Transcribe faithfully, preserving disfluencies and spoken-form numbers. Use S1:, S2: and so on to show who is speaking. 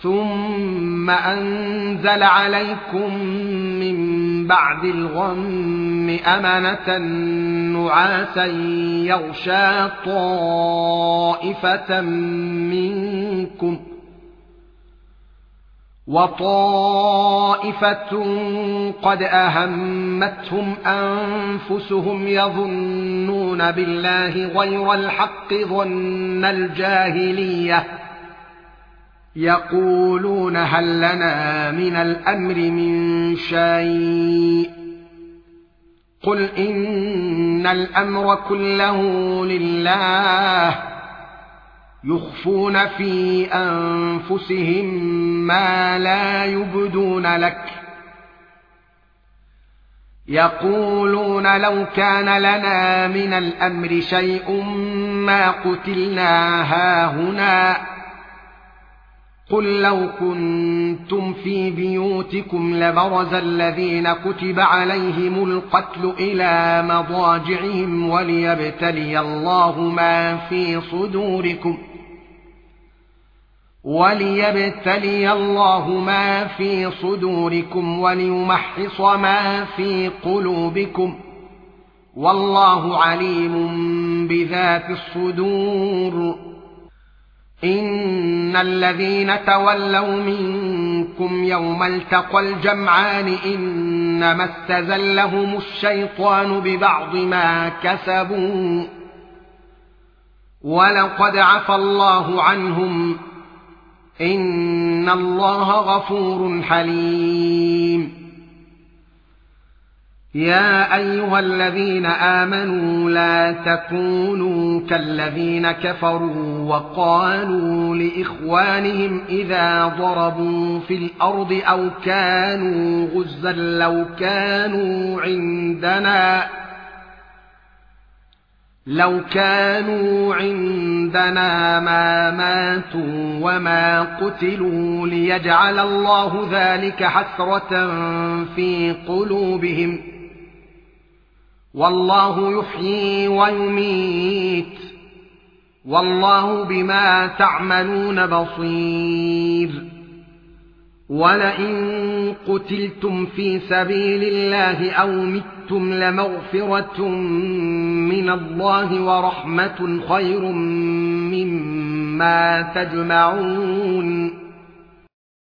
S1: ثم أنزل عليكم من بعد الغم أمنة نعاسا يغشى طائفة منكم وطائفة قد أهمتهم أنفسهم يظنون بالله غير الحق ظن الجاهلية يقولون هل لنا من الأمر من شيء قل إن الأمر كله لله يخفون في أنفسهم ما لا يبدون لك يقولون لو كان لنا من الأمر شيء ما قتلنا هاهنا قل لو كنتم في بيوتكم لبرز الذين كتب عليهم القتل إلى مضاجعهم وليبتلي الله ما في صدوركم وليبتلي الله ما في صدوركم وليمحص ما في قلوبكم والله عليم بذات الصدور إن الذين تولوا منكم يوم التقى الجمعان إنما استزلهم الشيطان ببعض ما كسبوا ولقد عفى الله عنهم إن الله غفور حليم يا أيها الذين آمنوا لا تكونوا كالذين كفروا وقالوا لإخوانهم إذا ضربوا في الأرض أو كانوا غزا لو كانوا عندنا لو كانوا عندنا ما ماتوا وما قتلوا ليجعل الله ذلك حسرة في قلوبهم والله يحيي ويميت والله بما تعملون بصير ولئن قتلتم في سبيل الله أو متم لمغفرة من الله ورحمة خير مما تجمعون